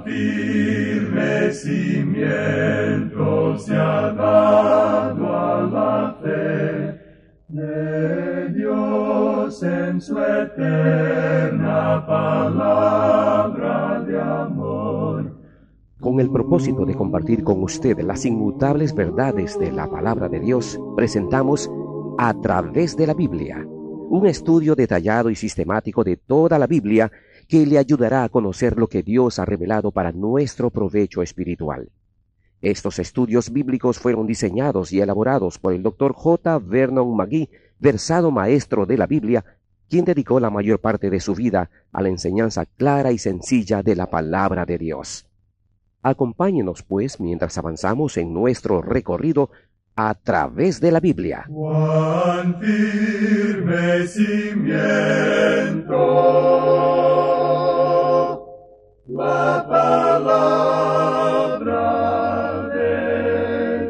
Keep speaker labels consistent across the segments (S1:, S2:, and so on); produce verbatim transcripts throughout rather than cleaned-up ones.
S1: firme cimiento se ha dado a la fe de Dios en su eterna palabra de amor.
S2: Con el propósito de compartir con usted las inmutables verdades de la palabra de Dios, presentamos A Través de la Biblia, un estudio detallado y sistemático de toda la Biblia que le ayudará a conocer lo que Dios ha revelado para nuestro provecho espiritual. Estos estudios bíblicos fueron diseñados y elaborados por el doctor J. Vernon McGee, versado maestro de la Biblia, quien dedicó la mayor parte de su vida a la enseñanza clara y sencilla de la palabra de Dios. Acompáñenos, pues, mientras avanzamos en nuestro recorrido a través de la Biblia.
S1: Cuán firme cimiento la palabra de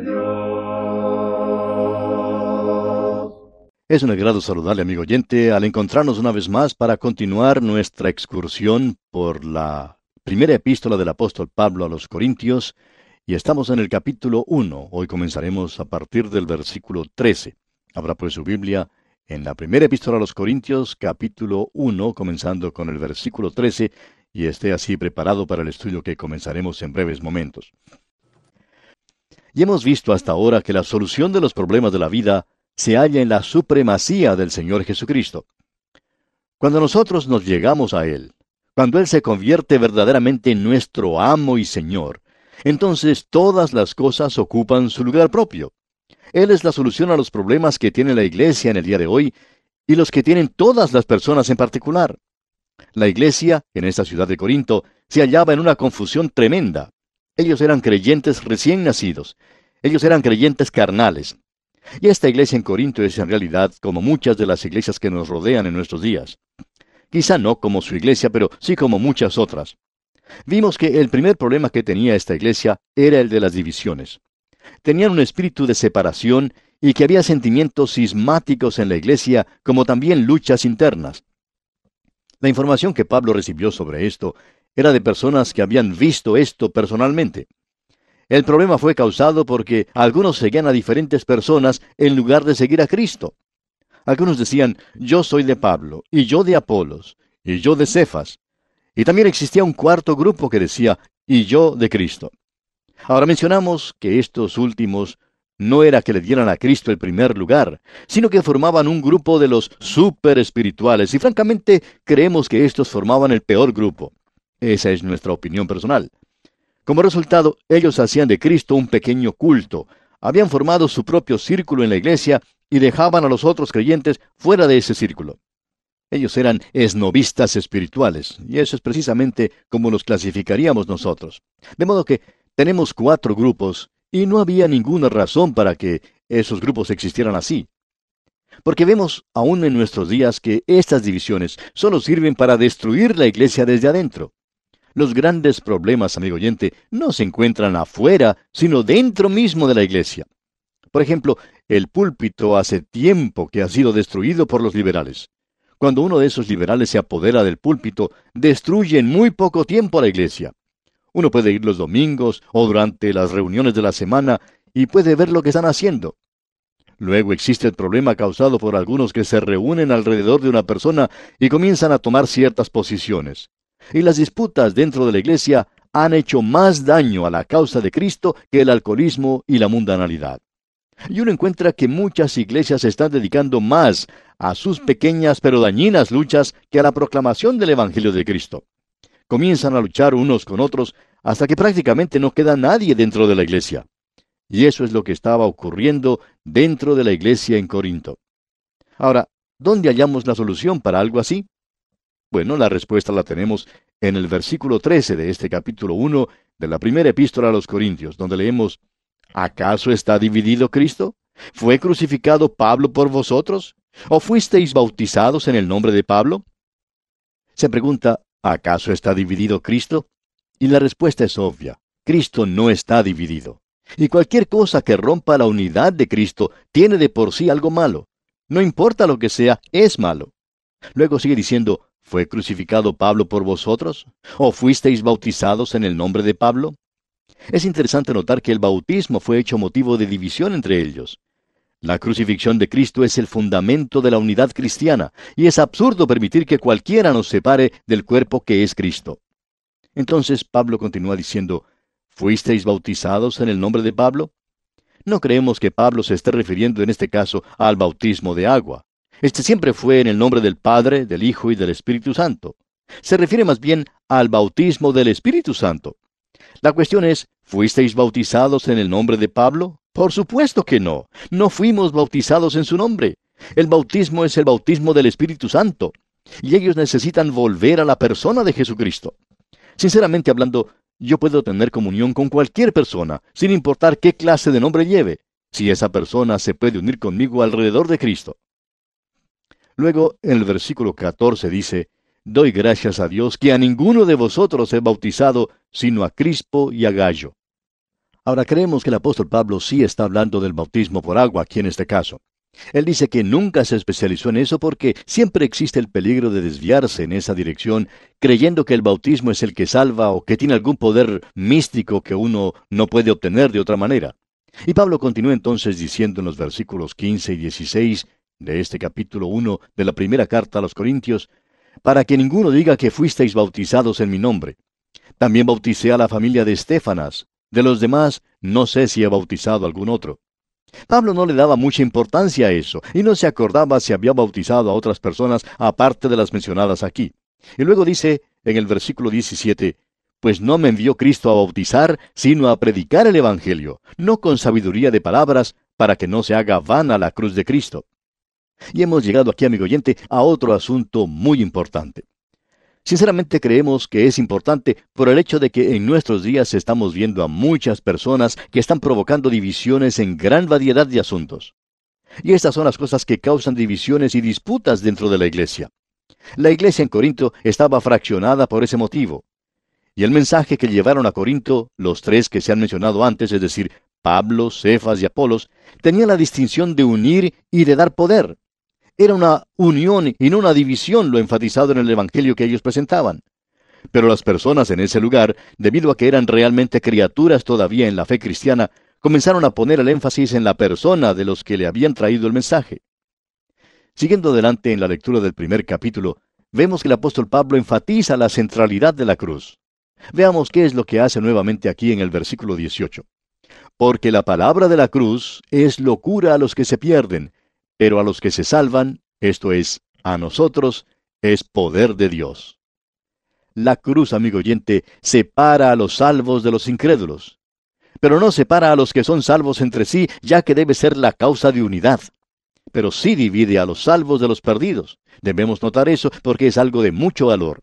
S1: Dios.
S3: Es un agrado saludarle, amigo oyente, al encontrarnos una vez más para continuar nuestra excursión por la primera epístola del apóstol Pablo a los Corintios, y estamos en el capítulo uno. Hoy comenzaremos a partir del versículo trece. Abra pues su Biblia en la primera epístola a los Corintios, capítulo uno, comenzando con el versículo trece, y esté así preparado para el estudio que comenzaremos en breves momentos. Y hemos visto hasta ahora que la solución de los problemas de la vida se halla en la supremacía del Señor Jesucristo. Cuando nosotros nos llegamos a Él, cuando Él se convierte verdaderamente en nuestro amo y Señor, entonces todas las cosas ocupan su lugar propio. Él es la solución a los problemas que tiene la iglesia en el día de hoy y los que tienen todas las personas en particular. La iglesia, en esta ciudad de Corinto, se hallaba en una confusión tremenda. Ellos eran creyentes recién nacidos. Ellos eran creyentes carnales. Y esta iglesia en Corinto es en realidad como muchas de las iglesias que nos rodean en nuestros días. Quizá no como su iglesia, pero sí como muchas otras. Vimos que el primer problema que tenía esta iglesia era el de las divisiones. Tenían un espíritu de separación y que había sentimientos cismáticos en la iglesia, como también luchas internas. La información que Pablo recibió sobre esto era de personas que habían visto esto personalmente. El problema fue causado porque algunos seguían a diferentes personas en lugar de seguir a Cristo. Algunos decían, yo soy de Pablo, y yo de Apolos, y yo de Cefas. Y también existía un cuarto grupo que decía, y yo de Cristo. Ahora mencionamos que estos últimos no era que le dieran a Cristo el primer lugar, sino que formaban un grupo de los super espirituales, y francamente creemos que estos formaban el peor grupo. Esa es nuestra opinión personal. Como resultado, ellos hacían de Cristo un pequeño culto, habían formado su propio círculo en la iglesia y dejaban a los otros creyentes fuera de ese círculo. Ellos eran esnobistas espirituales, y eso es precisamente como los clasificaríamos nosotros. De modo que tenemos cuatro grupos, y no había ninguna razón para que esos grupos existieran así. Porque vemos aún en nuestros días que estas divisiones solo sirven para destruir la iglesia desde adentro. Los grandes problemas, amigo oyente, no se encuentran afuera, sino dentro mismo de la iglesia. Por ejemplo, el púlpito hace tiempo que ha sido destruido por los liberales. Cuando uno de esos liberales se apodera del púlpito, destruye en muy poco tiempo a la iglesia. Uno puede ir los domingos o durante las reuniones de la semana y puede ver lo que están haciendo. Luego existe el problema causado por algunos que se reúnen alrededor de una persona y comienzan a tomar ciertas posiciones. Y las disputas dentro de la iglesia han hecho más daño a la causa de Cristo que el alcoholismo y la mundanalidad. Y uno encuentra que muchas iglesias se están dedicando más a sus pequeñas pero dañinas luchas que a la proclamación del Evangelio de Cristo. Comienzan a luchar unos con otros hasta que prácticamente no queda nadie dentro de la iglesia. Y eso es lo que estaba ocurriendo dentro de la iglesia en Corinto. Ahora, ¿dónde hallamos la solución para algo así? Bueno, la respuesta la tenemos en el versículo trece de este capítulo uno de la primera epístola a los Corintios, donde leemos, ¿acaso está dividido Cristo? ¿Fue crucificado Pablo por vosotros? ¿O fuisteis bautizados en el nombre de Pablo? Se pregunta, ¿acaso está dividido Cristo? Y la respuesta es obvia. Cristo no está dividido. Y cualquier cosa que rompa la unidad de Cristo tiene de por sí algo malo. No importa lo que sea, es malo. Luego sigue diciendo, ¿Fue crucificado Pablo por vosotros? ¿O fuisteis bautizados en el nombre de Pablo? Es interesante notar que el bautismo fue hecho motivo de división entre ellos. La crucifixión de Cristo es el fundamento de la unidad cristiana, y es absurdo permitir que cualquiera nos separe del cuerpo que es Cristo. Entonces Pablo continúa diciendo, ¿fuisteis bautizados en el nombre de Pablo? No creemos que Pablo se esté refiriendo en este caso al bautismo de agua. Este siempre fue en el nombre del Padre, del Hijo y del Espíritu Santo. Se refiere más bien al bautismo del Espíritu Santo. La cuestión es, ¿fuisteis bautizados en el nombre de Pablo? Por supuesto que no. No fuimos bautizados en su nombre. El bautismo es el bautismo del Espíritu Santo. Y ellos necesitan volver a la persona de Jesucristo. Sinceramente hablando, yo puedo tener comunión con cualquier persona, sin importar qué clase de nombre lleve, si esa persona se puede unir conmigo alrededor de Cristo. Luego, en el versículo catorce dice, doy gracias a Dios que a ninguno de vosotros he bautizado, sino a Crispo y a Gallo. Ahora creemos que el apóstol Pablo sí está hablando del bautismo por agua aquí en este caso. Él dice que nunca se especializó en eso porque siempre existe el peligro de desviarse en esa dirección, creyendo que el bautismo es el que salva o que tiene algún poder místico que uno no puede obtener de otra manera. Y Pablo continúa entonces diciendo en los versículos quince y dieciséis de este capítulo uno de la primera carta a los Corintios, para que ninguno diga que fuisteis bautizados en mi nombre. También bauticé a la familia de Estéfanas. De los demás, no sé si he bautizado a algún otro. Pablo no le daba mucha importancia a eso, y no se acordaba si había bautizado a otras personas aparte de las mencionadas aquí. Y luego dice, en el versículo diecisiete, pues no me envió Cristo a bautizar, sino a predicar el Evangelio, no con sabiduría de palabras, para que no se haga vana la cruz de Cristo. Y hemos llegado aquí, amigo oyente, a otro asunto muy importante. Sinceramente creemos que es importante por el hecho de que en nuestros días estamos viendo a muchas personas que están provocando divisiones en gran variedad de asuntos. Y estas son las cosas que causan divisiones y disputas dentro de la iglesia. La iglesia en Corinto estaba fraccionada por ese motivo. Y el mensaje que llevaron a Corinto, los tres que se han mencionado antes, es decir, Pablo, Cefas y Apolos, tenía la distinción de unir y de dar poder. Era una unión y no una división lo enfatizado en el evangelio que ellos presentaban. Pero las personas en ese lugar, debido a que eran realmente criaturas todavía en la fe cristiana, comenzaron a poner el énfasis en la persona de los que le habían traído el mensaje. Siguiendo adelante en la lectura del primer capítulo, vemos que el apóstol Pablo enfatiza la centralidad de la cruz. Veamos qué es lo que hace nuevamente aquí en el versículo dieciocho. Porque la palabra de la cruz es locura a los que se pierden, pero a los que se salvan, esto es, a nosotros, es poder de Dios. La cruz, amigo oyente, separa a los salvos de los incrédulos. Pero no separa a los que son salvos entre sí, ya que debe ser la causa de unidad. Pero sí divide a los salvos de los perdidos. Debemos notar eso porque es algo de mucho valor.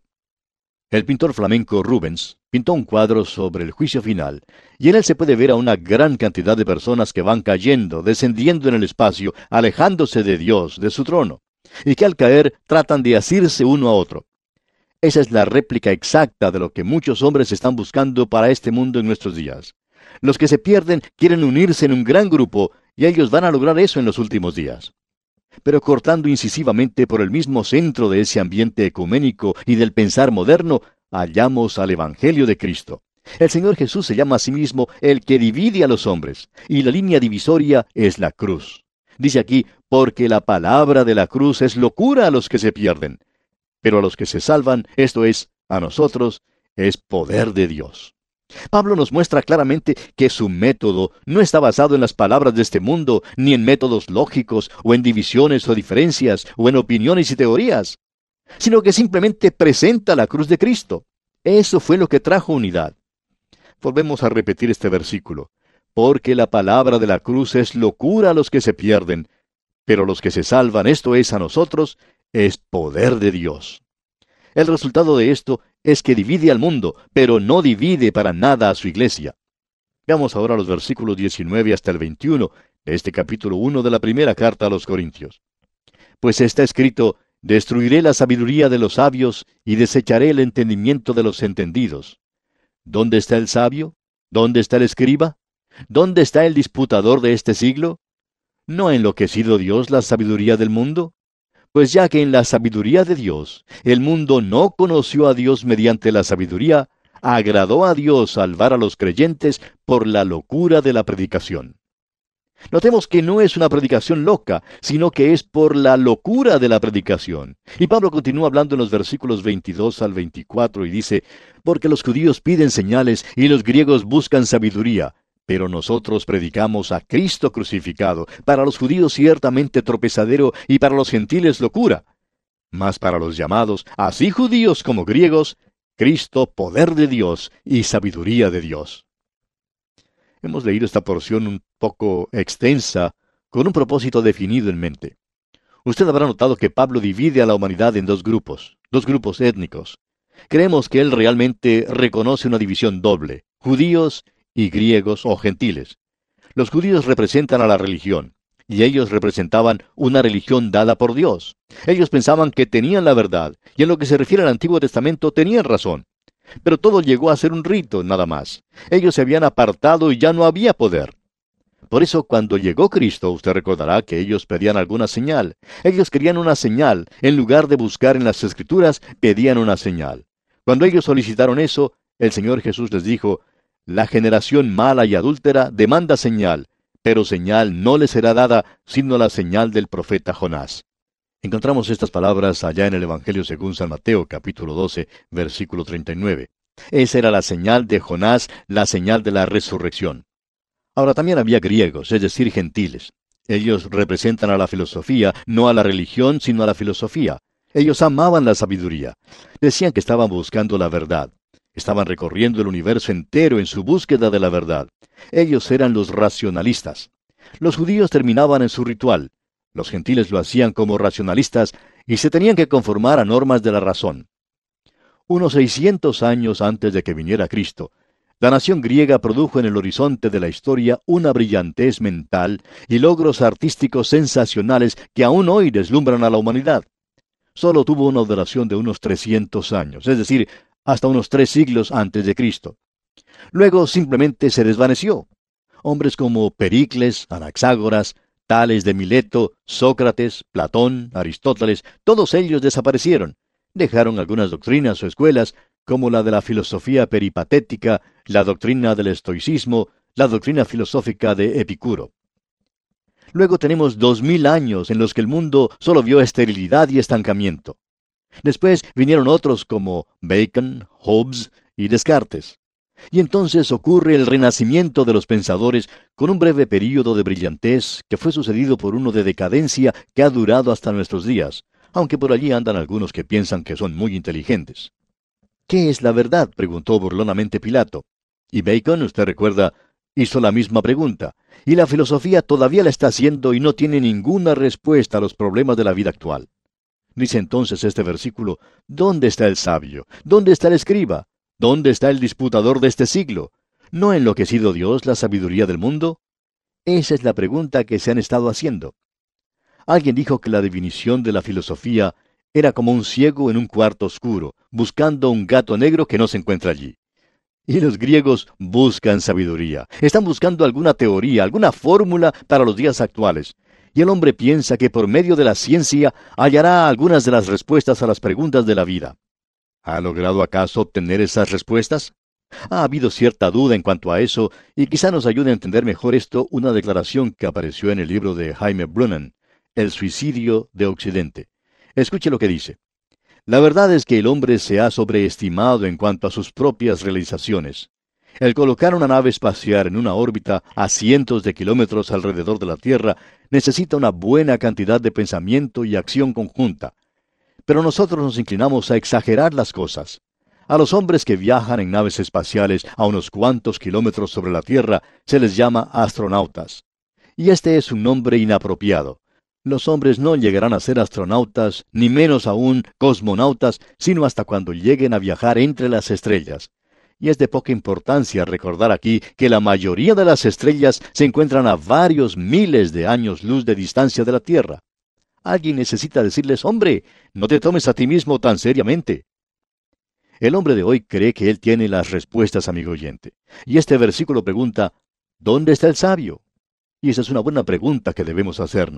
S3: El pintor flamenco Rubens pintó un cuadro sobre el juicio final, y en él se puede ver a una gran cantidad de personas que van cayendo, descendiendo en el espacio, alejándose de Dios, de su trono, y que al caer tratan de asirse uno a otro. Esa es la réplica exacta de lo que muchos hombres están buscando para este mundo en nuestros días. Los que se pierden quieren unirse en un gran grupo, y ellos van a lograr eso en los últimos días. Pero cortando incisivamente por el mismo centro de ese ambiente ecuménico y del pensar moderno, hallamos al Evangelio de Cristo. El Señor Jesús se llama a sí mismo el que divide a los hombres, y la línea divisoria es la cruz. Dice aquí, porque la palabra de la cruz es locura a los que se pierden, pero a los que se salvan, esto es, a nosotros, es poder de Dios. Pablo nos muestra claramente que su método no está basado en las palabras de este mundo, ni en métodos lógicos, o en divisiones o diferencias, o en opiniones y teorías, sino que simplemente presenta la cruz de Cristo. Eso fue lo que trajo unidad. Volvemos a repetir este versículo. Porque la palabra de la cruz es locura a los que se pierden, pero a los que se salvan, esto es, a nosotros, es poder de Dios. El resultado de esto es que divide al mundo, pero no divide para nada a su iglesia. Veamos ahora los versículos diecinueve hasta el veintiuno de este capítulo uno de la primera carta a los Corintios. Pues está escrito, destruiré la sabiduría de los sabios y desecharé el entendimiento de los entendidos. ¿Dónde está el sabio? ¿Dónde está el escriba? ¿Dónde está el disputador de este siglo? ¿No ha enloquecido Dios la sabiduría del mundo? Pues ya que en la sabiduría de Dios, el mundo no conoció a Dios mediante la sabiduría, agradó a Dios salvar a los creyentes por la locura de la predicación. Notemos que no es una predicación loca, sino que es por la locura de la predicación. Y Pablo continúa hablando en los versículos veintidós al veinticuatro y dice, porque los judíos piden señales y los griegos buscan sabiduría, pero nosotros predicamos a Cristo crucificado, para los judíos ciertamente tropezadero y para los gentiles locura. Mas para los llamados, así judíos como griegos, Cristo poder de Dios y sabiduría de Dios. Hemos leído esta porción un poco extensa, con un propósito definido en mente. Usted habrá notado que Pablo divide a la humanidad en dos grupos, dos grupos étnicos. Creemos que él realmente reconoce una división doble, judíos y griegos o gentiles. Los judíos representan a la religión, y ellos representaban una religión dada por Dios. Ellos pensaban que tenían la verdad, y en lo que se refiere al Antiguo Testamento tenían razón. Pero todo llegó a ser un rito, nada más. Ellos se habían apartado y ya no había poder. Por eso, cuando llegó Cristo, usted recordará que ellos pedían alguna señal. Ellos querían una señal. En lugar de buscar en las Escrituras, pedían una señal. Cuando ellos solicitaron eso, el Señor Jesús les dijo, la generación mala y adúltera demanda señal, pero señal no le será dada, sino la señal del profeta Jonás. Encontramos estas palabras allá en el Evangelio según San Mateo, capítulo doce, versículo treinta y nueve. Esa era la señal de Jonás, la señal de la resurrección. Ahora también había griegos, es decir, gentiles. Ellos representan a la filosofía, no a la religión, sino a la filosofía. Ellos amaban la sabiduría. Decían que estaban buscando la verdad. Estaban recorriendo el universo entero en su búsqueda de la verdad. Ellos eran los racionalistas. Los judíos terminaban en su ritual. Los gentiles lo hacían como racionalistas y se tenían que conformar a normas de la razón. Unos seiscientos años antes de que viniera Cristo, la nación griega produjo en el horizonte de la historia una brillantez mental y logros artísticos sensacionales que aún hoy deslumbran a la humanidad. Solo tuvo una duración de unos trescientos años, es decir, hasta unos tres siglos antes de Cristo. Luego simplemente se desvaneció. Hombres como Pericles, Anaxágoras, Tales de Mileto, Sócrates, Platón, Aristóteles, todos ellos desaparecieron. Dejaron algunas doctrinas o escuelas, como la de la filosofía peripatética, la doctrina del estoicismo, la doctrina filosófica de Epicuro. Luego tenemos dos mil años en los que el mundo solo vio esterilidad y estancamiento. Después vinieron otros como Bacon, Hobbes y Descartes. Y entonces ocurre el renacimiento de los pensadores con un breve período de brillantez que fue sucedido por uno de decadencia que ha durado hasta nuestros días, aunque por allí andan algunos que piensan que son muy inteligentes. ¿Qué es la verdad?, preguntó burlonamente Pilato. Y Bacon, usted recuerda, hizo la misma pregunta. Y la filosofía todavía la está haciendo y no tiene ninguna respuesta a los problemas de la vida actual. Dice entonces este versículo, ¿dónde está el sabio? ¿Dónde está el escriba? ¿Dónde está el disputador de este siglo? ¿No ha enloquecido Dios la sabiduría del mundo? Esa es la pregunta que se han estado haciendo. Alguien dijo que la definición de la filosofía era como un ciego en un cuarto oscuro, buscando un gato negro que no se encuentra allí. Y los griegos buscan sabiduría. Están buscando alguna teoría, alguna fórmula para los días actuales. Y el hombre piensa que por medio de la ciencia hallará algunas de las respuestas a las preguntas de la vida. ¿Ha logrado acaso obtener esas respuestas? Ha habido cierta duda en cuanto a eso, y quizá nos ayude a entender mejor esto una declaración que apareció en el libro de Jaime Brunnen, El suicidio de Occidente. Escuche lo que dice. La verdad es que el hombre se ha sobreestimado en cuanto a sus propias realizaciones. El colocar una nave espacial en una órbita a cientos de kilómetros alrededor de la Tierra necesita una buena cantidad de pensamiento y acción conjunta. Pero nosotros nos inclinamos a exagerar las cosas. A los hombres que viajan en naves espaciales a unos cuantos kilómetros sobre la Tierra se les llama astronautas. Y este es un nombre inapropiado. Los hombres no llegarán a ser astronautas, ni menos aún cosmonautas, sino hasta cuando lleguen a viajar entre las estrellas. Y es de poca importancia recordar aquí que la mayoría de las estrellas se encuentran a varios miles de años luz de distancia de la Tierra. Alguien necesita decirles, hombre, no te tomes a ti mismo tan seriamente. El hombre de hoy cree que él tiene las respuestas, amigo oyente. Y este versículo pregunta, ¿dónde está el sabio? Y esa es una buena pregunta que debemos hacernos.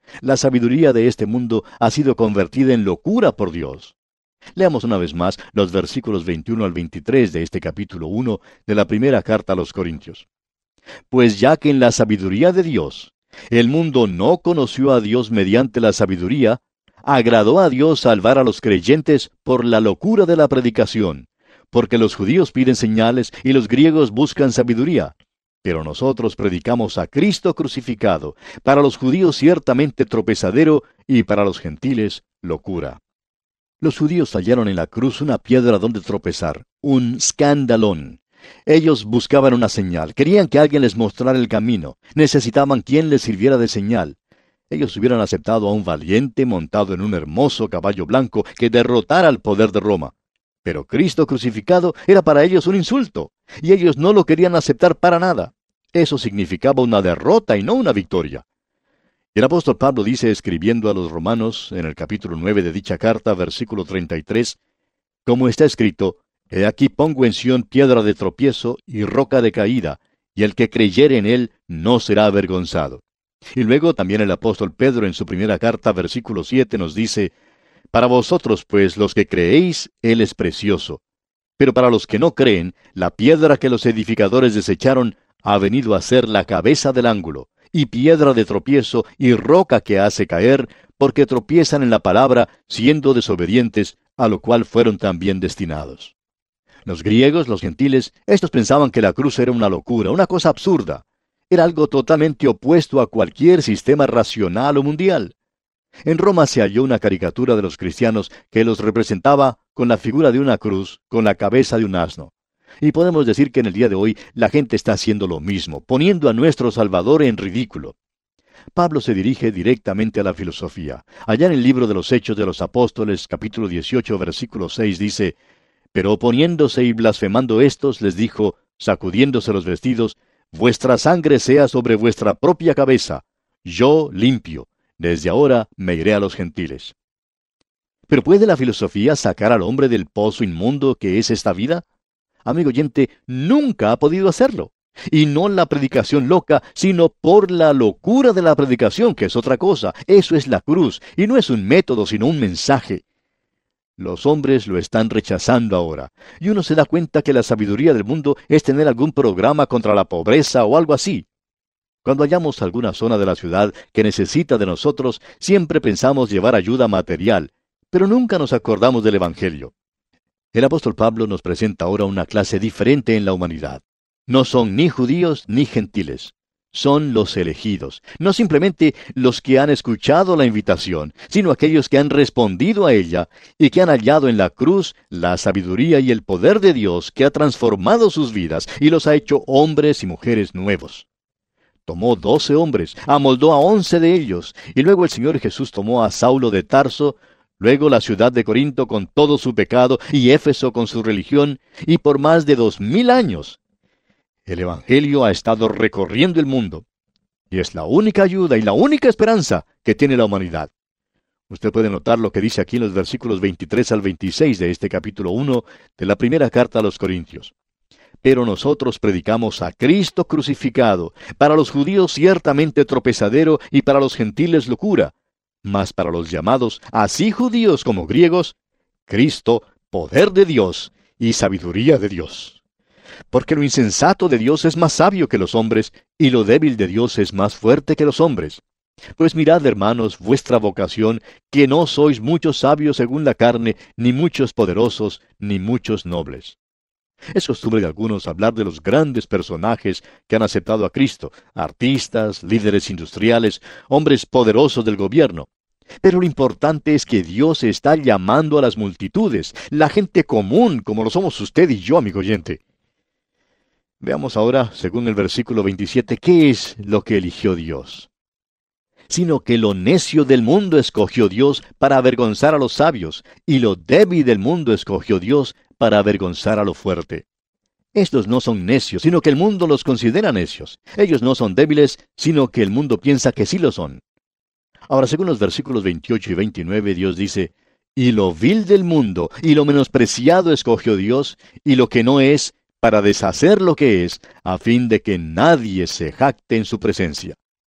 S3: La sabiduría de este mundo ha sido convertida en locura por Dios. Leamos una vez más los versículos veintiuno al veintitrés de este capítulo uno de la primera carta a los Corintios. Pues ya que en la sabiduría de Dios, el mundo no conoció a Dios mediante la sabiduría, agradó a Dios salvar a los creyentes por la locura de la predicación, porque los judíos piden señales y los griegos buscan sabiduría. Pero nosotros predicamos a Cristo crucificado, para los judíos ciertamente tropezadero y para los gentiles locura. Los judíos hallaron en la cruz una piedra donde tropezar, un escandalón. Ellos buscaban una señal, querían que alguien les mostrara el camino, necesitaban quien les sirviera de señal. Ellos hubieran aceptado a un valiente montado en un hermoso caballo blanco que derrotara al poder de Roma. Pero Cristo crucificado era para ellos un insulto, y ellos no lo querían aceptar para nada. Eso significaba una derrota y no una victoria. El apóstol Pablo dice, escribiendo a los romanos, en el capítulo nueve de dicha carta, versículo treinta y tres, como está escrito, he aquí pongo en Sión piedra de tropiezo y roca de caída, y el que creyere en él no será avergonzado. Y luego también el apóstol Pedro en su primera carta, versículo siete, nos dice, para vosotros pues los que creéis, él es precioso. Pero para los que no creen, la piedra que los edificadores desecharon ha venido a ser la cabeza del ángulo, y piedra de tropiezo y roca que hace caer, porque tropiezan en la palabra, siendo desobedientes, a lo cual fueron también destinados. Los griegos, los gentiles, estos pensaban que la cruz era una locura, una cosa absurda. Era algo totalmente opuesto a cualquier sistema racional o mundial. En Roma se halló una caricatura de los cristianos que los representaba con la figura de una cruz, con la cabeza de un asno. Y podemos decir que en el día de hoy la gente está haciendo lo mismo, poniendo a nuestro Salvador en ridículo. Pablo se dirige directamente a la filosofía. Allá en el libro de los Hechos de los Apóstoles, capítulo dieciocho, versículo seis, dice, pero oponiéndose y blasfemando éstos, les dijo, sacudiéndose los vestidos, vuestra sangre sea sobre vuestra propia cabeza. Yo limpio. Desde ahora me iré a los gentiles. ¿Pero puede la filosofía sacar al hombre del pozo inmundo que es esta vida? Amigo oyente, nunca ha podido hacerlo. Y no la predicación loca, sino por la locura de la predicación, que es otra cosa. Eso es la cruz, y no es un método, sino un mensaje. Los hombres lo están rechazando ahora, y uno se da cuenta que la sabiduría del mundo es tener algún programa contra la pobreza o algo así. Cuando hallamos alguna zona de la ciudad que necesita de nosotros, siempre pensamos llevar ayuda material, pero nunca nos acordamos del Evangelio. El apóstol Pablo nos presenta ahora una clase diferente en la humanidad. No son ni judíos ni gentiles. Son los elegidos, no simplemente los que han escuchado la invitación, sino aquellos que han respondido a ella y que han hallado en la cruz la sabiduría y el poder de Dios que ha transformado sus vidas y los ha hecho hombres y mujeres nuevos. Tomó doce hombres, amoldó a once de ellos, y luego el Señor Jesús tomó a Saulo de Tarso, luego la ciudad de Corinto con todo su pecado, y Éfeso con su religión, y por más de dos mil años. El Evangelio ha estado recorriendo el mundo, y es la única ayuda y la única esperanza que tiene la humanidad. Usted puede notar lo que dice aquí en los versículos veintitrés al veintiséis de este capítulo uno de la primera carta a los Corintios. Pero nosotros predicamos a Cristo crucificado, para los judíos ciertamente tropezadero y para los gentiles locura, mas para los llamados, así judíos como griegos, Cristo, poder de Dios y sabiduría de Dios. Porque lo insensato de Dios es más sabio que los hombres, y lo débil de Dios es más fuerte que los hombres. Pues mirad, hermanos, vuestra vocación, que no sois muchos sabios según la carne, ni muchos poderosos, ni muchos nobles. Es costumbre de algunos hablar de los grandes personajes que han aceptado a Cristo, artistas, líderes industriales, hombres poderosos del gobierno. Pero lo importante es que Dios está llamando a las multitudes, la gente común, como lo somos usted y yo, amigo oyente. Veamos ahora, según el versículo veintisiete, ¿qué es lo que eligió Dios? Sino que lo necio del mundo escogió Dios para avergonzar a los sabios, y lo débil del mundo escogió Dios para avergonzar a lo fuerte. Estos no son necios, sino que el mundo los considera necios. Ellos no son débiles, sino que el mundo piensa que sí lo son. Ahora, según los versículos veintiocho y veintinueve, Dios dice, y lo vil del mundo y lo menospreciado escogió Dios, y lo que no es, para deshacer lo que es, a fin de que nadie se jacte en su presencia.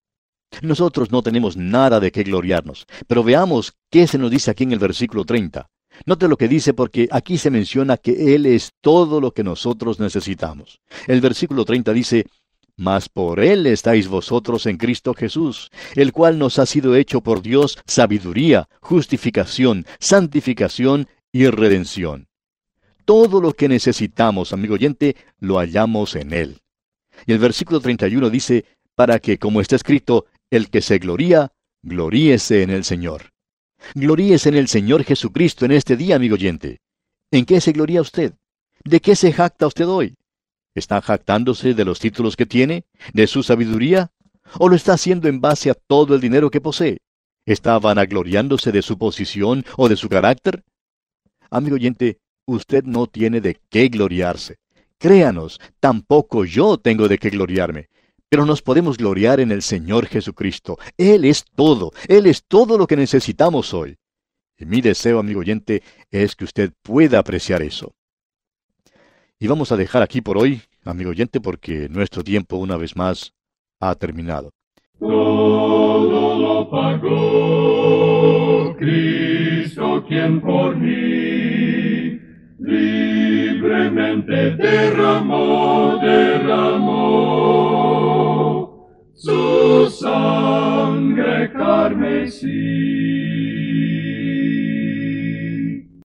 S3: Nosotros no tenemos nada de qué gloriarnos, pero veamos qué se nos dice aquí en el versículo treinta. Note lo que dice porque aquí se menciona que Él es todo lo que nosotros necesitamos. El versículo treinta dice, mas por Él estáis vosotros en Cristo Jesús, el cual nos ha sido hecho por Dios sabiduría, justificación, santificación y redención. Todo lo que necesitamos, amigo oyente, lo hallamos en Él. Y el versículo treinta y uno dice, para que, como está escrito, el que se gloría, gloríese en el Señor. Gloríese en el Señor Jesucristo en este día, amigo oyente. ¿En qué se gloría usted? ¿De qué se jacta usted hoy? ¿Está jactándose de los títulos que tiene? ¿De su sabiduría? ¿O lo está haciendo en base a todo el dinero que posee? ¿Está vanagloriándose de su posición o de su carácter? Amigo oyente, usted no tiene de qué gloriarse. Créanos, tampoco yo tengo de qué gloriarme. Pero nos podemos gloriar en el Señor Jesucristo. Él es todo. Él es todo lo que necesitamos hoy. Y mi deseo, amigo oyente, es que usted pueda apreciar eso. Y vamos a dejar aquí por hoy, amigo oyente, porque nuestro tiempo una vez más ha terminado.
S1: Todo lo pagó Cristo quien por mí libremente derramó, derramó su sangre carmesí.